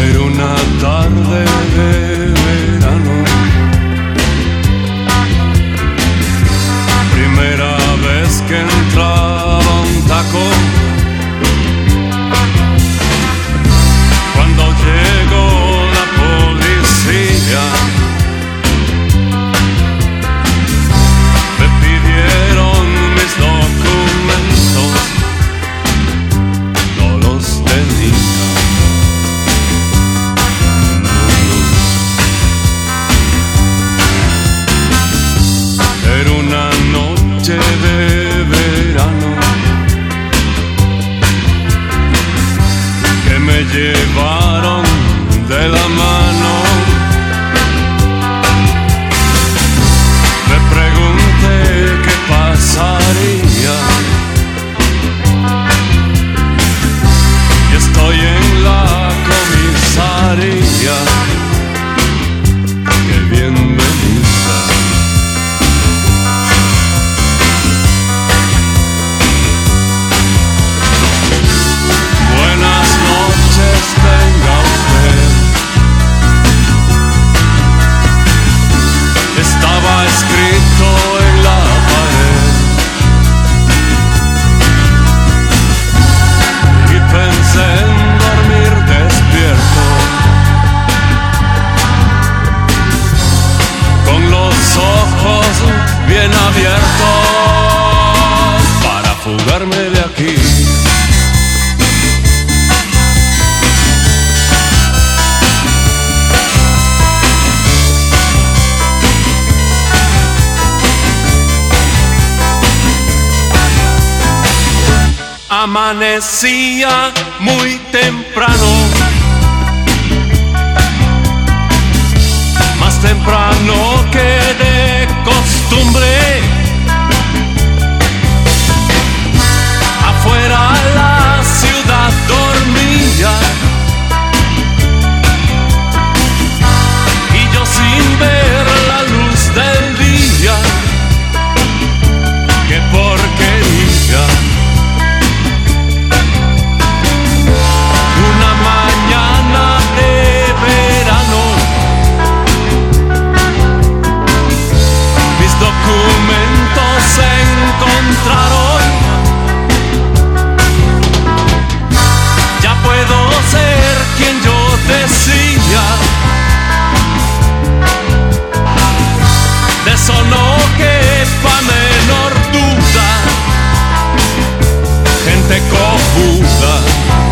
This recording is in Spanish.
Era una tarde de verano, primera vez que entraba un taco. Cuando llegó la policía, me pidieron mis documentos, no los tenía. Era una noche de verano que me llevaron de la mano. Me pregunté qué pasaría, y estoy en la comisaría. Qué bienvenida. Buenas noches, tenga usted. Estaba escrito en la pared y pensé en dormir despierto, con los ojos bien abiertos, para fugarme de aquí. Amanecía muy temprano, más temprano que de costumbre. Afuera la ciudad dormía y yo sin ver la luz del día. ¡Qué porquería! Una mañana de verano, mis documentos se encontraron. Ya puedo ser quien yo decía, de eso no quepa menor duda. Gente cojuda.